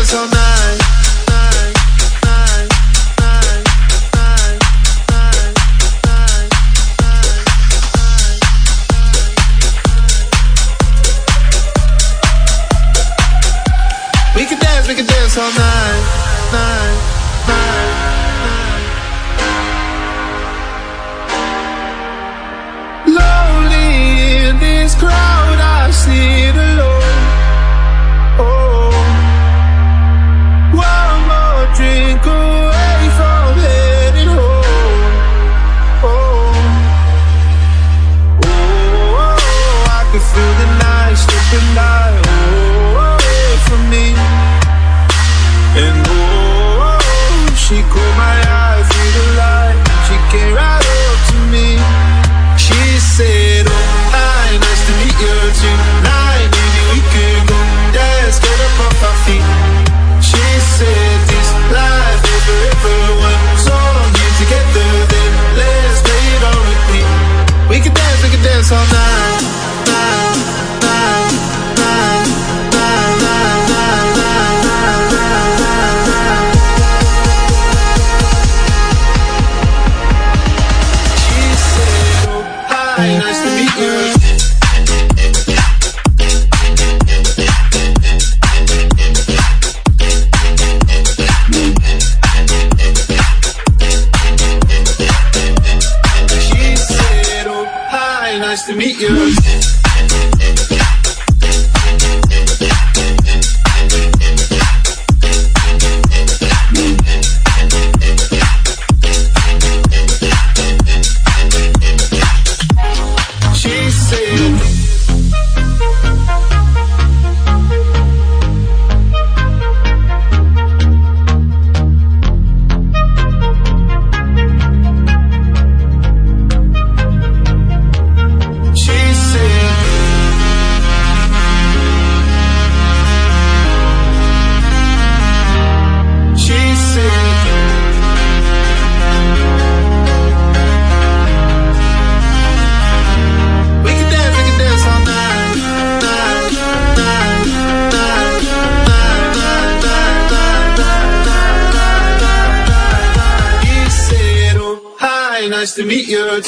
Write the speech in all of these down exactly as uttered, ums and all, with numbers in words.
dance all night. We can dance, we can dance all night, night, night, night. Lonely in this crowd, I sit alone. Oh, one more drink away from heading home. Oh, oh, oh, I can feel the night slipping by. Oh, away from me. And oh, she caught my eye through the light. She came right up to me. She said, oh, hi, nice to meet you tonight. Maybe we could go dance, get up off our feet. She said, this life is forever. One song here together, then let's play it on repeat. We can dance, we can dance all night, night, night, night, night, night, night, night, night, night. She said, oh, hi, nice to meet you. Nice to meet you. She said, nice to meet you.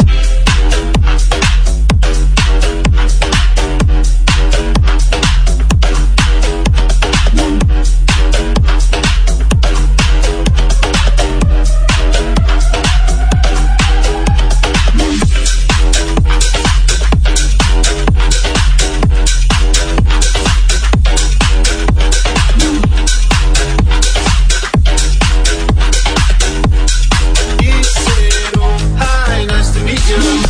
You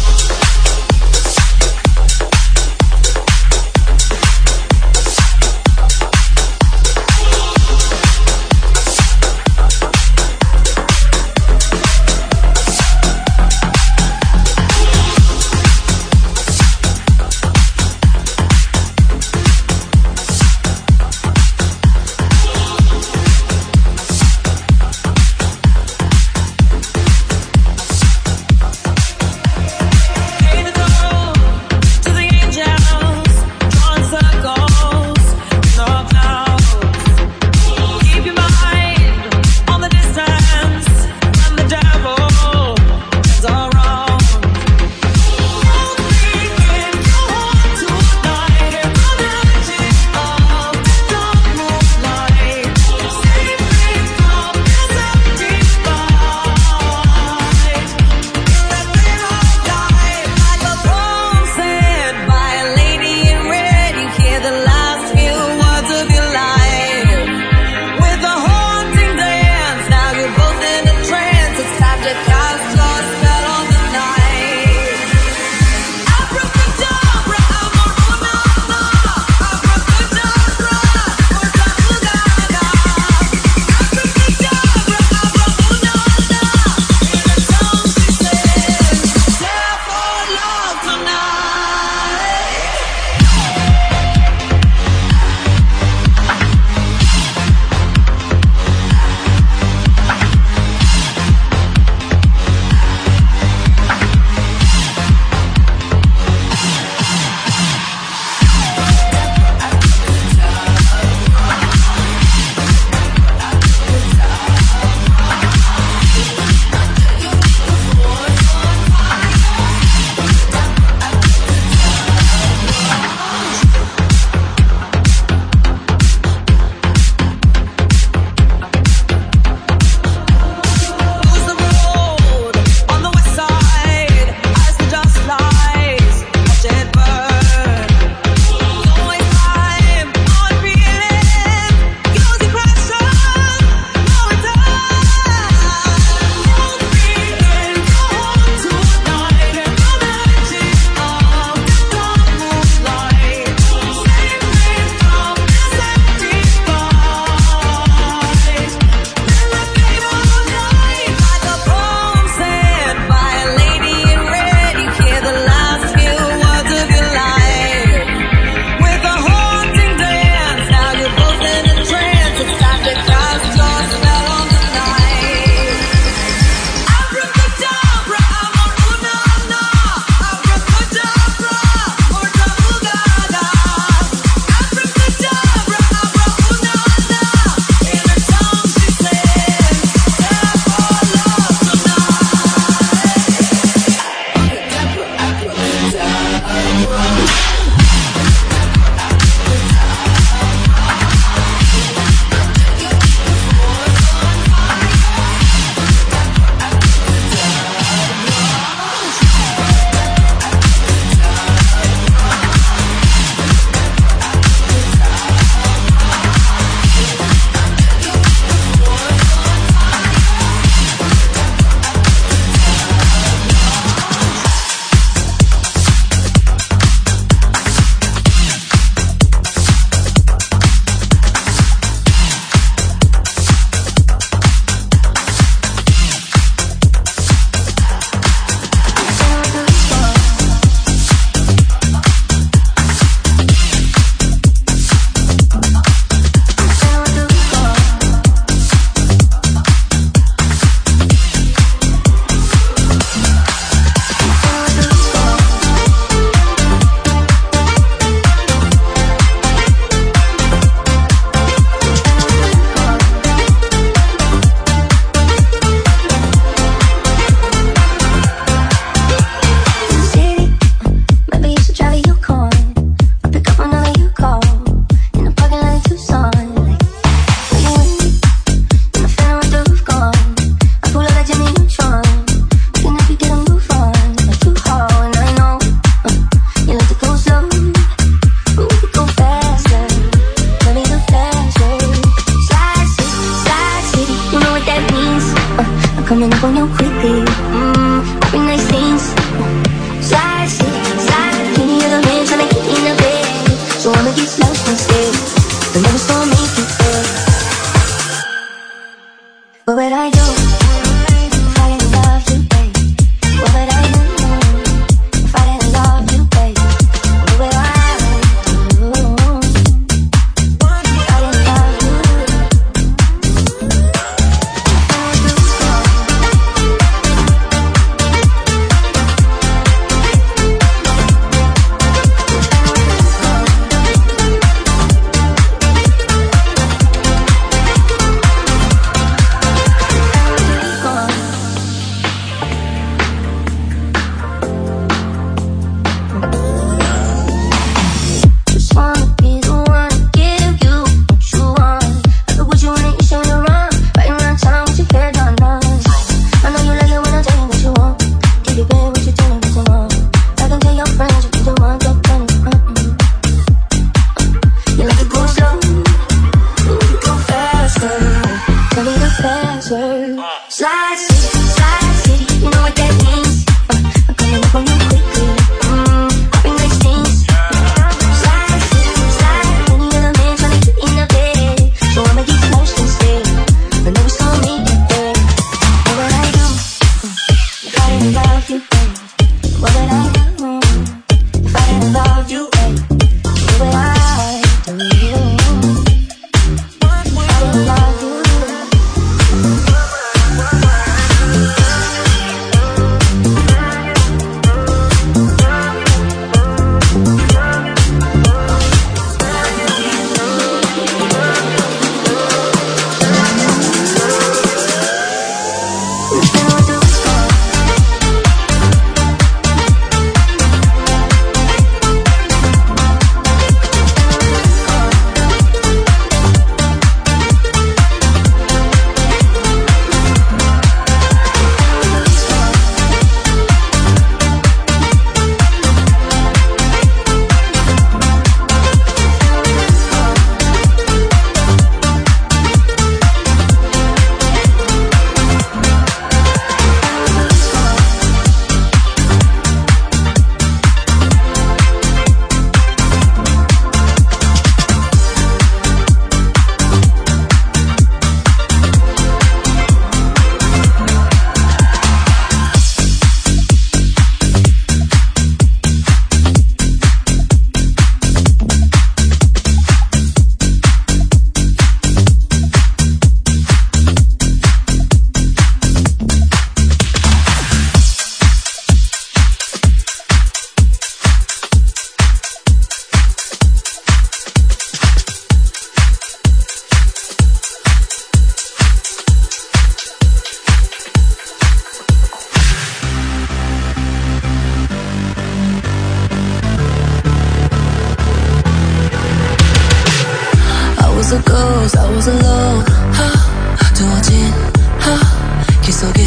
close, I was alone. 두어진 길 속에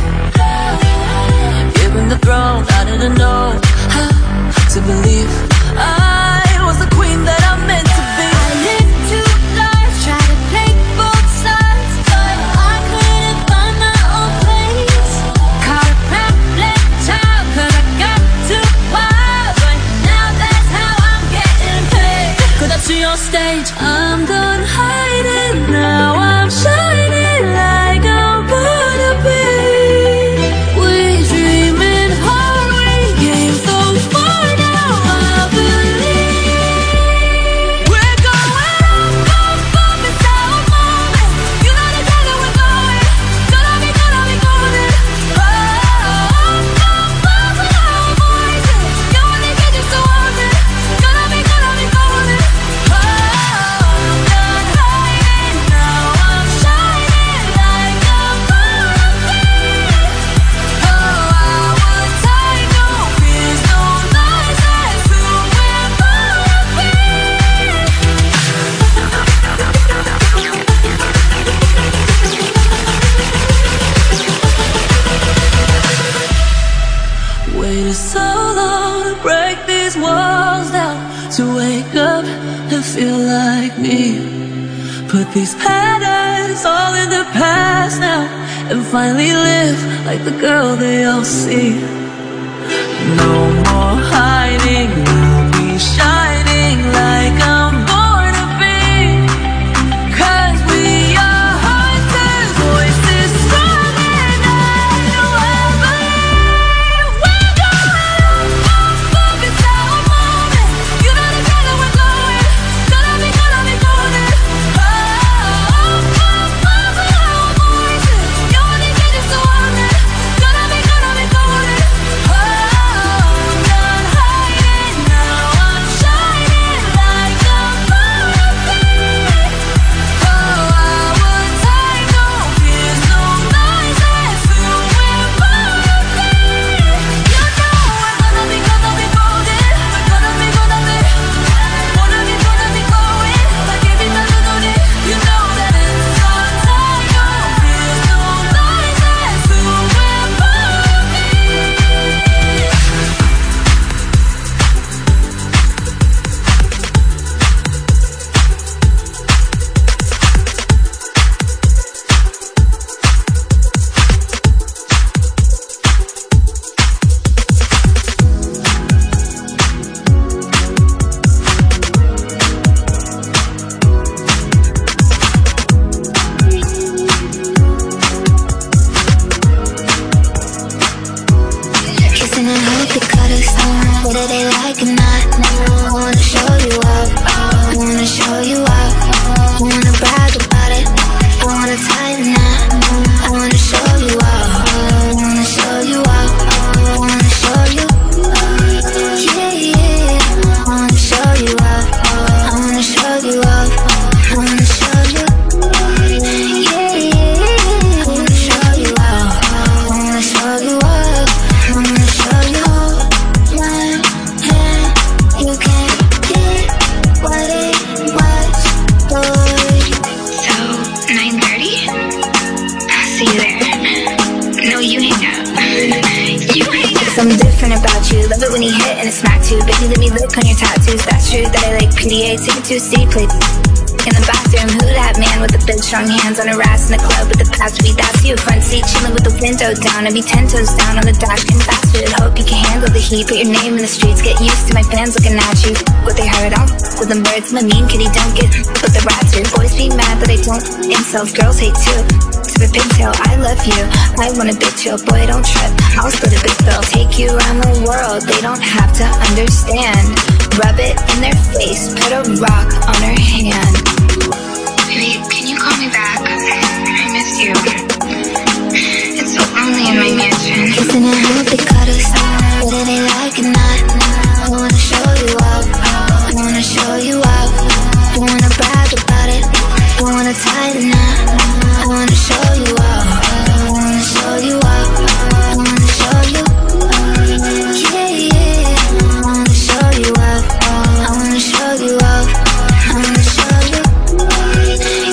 given the throne, I didn't know how to believe I was the queen that I meant to be. I lived two lives, tried to play both sides, but I couldn't find my own place. Caught a privileged child, cause I got too wild, but now that's how I'm getting paid. Cause up to your stage, I'm done hiding, now I'm shining like I'm born to be. We dreaming hard, we came so far, now I believe we're going up, up, up, it's our moment. You know the time that we're going, gonna be, gonna be golden. Oh, up, up, up with our voices, you only get used to wanting, gonna be, gonna be golden. Oh, I'm done hiding, now I'm shining like I'm born to be. Oh, I would take no fears, no lies, that's who we're born to be. Waited so long to break these walls down, to wake up and feel like me. Put these patterns all in the past now, and finally live like the girl they all see. No more hiding, I'll be shining like I'm born to be. Cause we are hunters, voices strong, and I know I believe we're going up, up, up, it's our moment. You know the time that we're going, gonna be, gonna be golden. Oh, up, up, up with our voices, you only get used to wanting, gonna be, gonna be golden. Oh, I'm done hiding, now I'm shining like I'm born to be. Oh, I would take no fears, no lies, that's who we're born to be. You know we're gonna be, gonna be golden. We're gonna be, gonna be, wanna be, gonna be glowing like every melody. You know that it's our time. No fears, no lies, that's who we're born to be. Kissing and hope you cut us, whether they like or not. I wanna show you up, I wanna show you up. I wanna brag about it, I wanna tighten up. I wanna show you up, I wanna show you up. I wanna show you, yeah, yeah. I wanna show you up, I wanna show you up. I wanna show you, yeah, yeah. I wanna show you up, I wanna show you up. I wanna show you my hand. You can't get what it was, boy. So, nine thirty? I'll see you there. No, you hang out. You hang out. Something different about you. Love it when you hit and it smacks you. Baby, let me look on your tattoos. That's true that I like P D A. Take it to a city, play in the bathroom. Who that man with the big strong hands on her ass in the club with the past beat? That's you. Front seat chilling with the window down. I'd be ten toes down on the dash, getting faster. Hope you can handle the heat. Put your name in the streets. Get used to my fans looking at you. What they heard on with them birds. I'm a mean kitty, don't get with the rats here. Boys be mad that I don't insult. Girls hate too. To the pigtail, I love you. I want a big chill, boy, don't trip. I'll split a big bill. Take you around the world. They don't have to understand. Rub it in their face. Put a rock on her hand. Baby, can you call me back? I miss you. It's so lonely in my mansion. Kissing and hope they cut us, whether they like or not. I wanna show you up, I wanna show you up. I wanna brag about it, I wanna tighten up. I wanna show you up, I wanna show you up. I wanna show you, yeah, yeah. I wanna show you up, I wanna show you up. I wanna show you,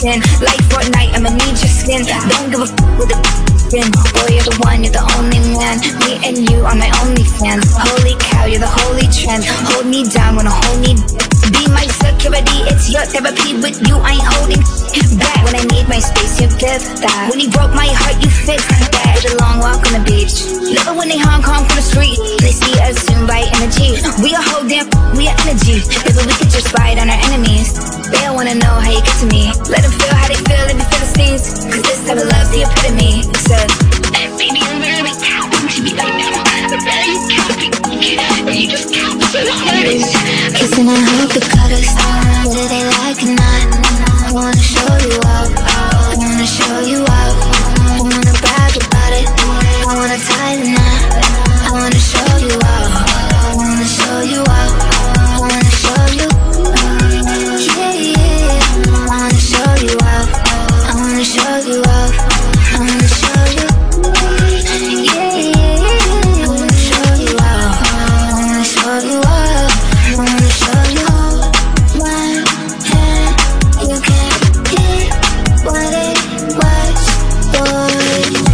in. Like Fortnite, I'ma need your skin. Don't give a f with a skin. Boy, you're the one, you're the only man. Me and you are my only fans. Holy cow, you're the holy trend. Hold me down when I hold me. Be my security, it's your therapy. With you, I ain't holding back. When I need my space, you give that. When you broke my heart, you fixed that. Did a long walk on the beach. Love it when they Hong Kong from the street. They see us soon by energy. We a whole damn, we are energy. Baby, we could just ride on our enemies. They don't wanna know how you get to me. Let them feel how they feel if you feel the sneeze. Cause this type of love's the epitome. It says, baby, I'm really tapping to me right now. I'm very tapping. You just tap for the hardest. Kissing and hope the cutters. Whether they like or not, I wanna show you out. I wanna show you out. I wanna brag about it. I wanna tie the knot. I wanna show you out. I wanna show you out. I wanna show you. Yeah, yeah. I wanna show you out. I wanna show you out. I wanna show you. Yeah, yeah. I wanna show you out. I wanna show you out. I wanna show you. One hand, you can't hit what it was, boy.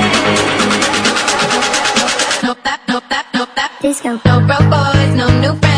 No broke boys, no new friends.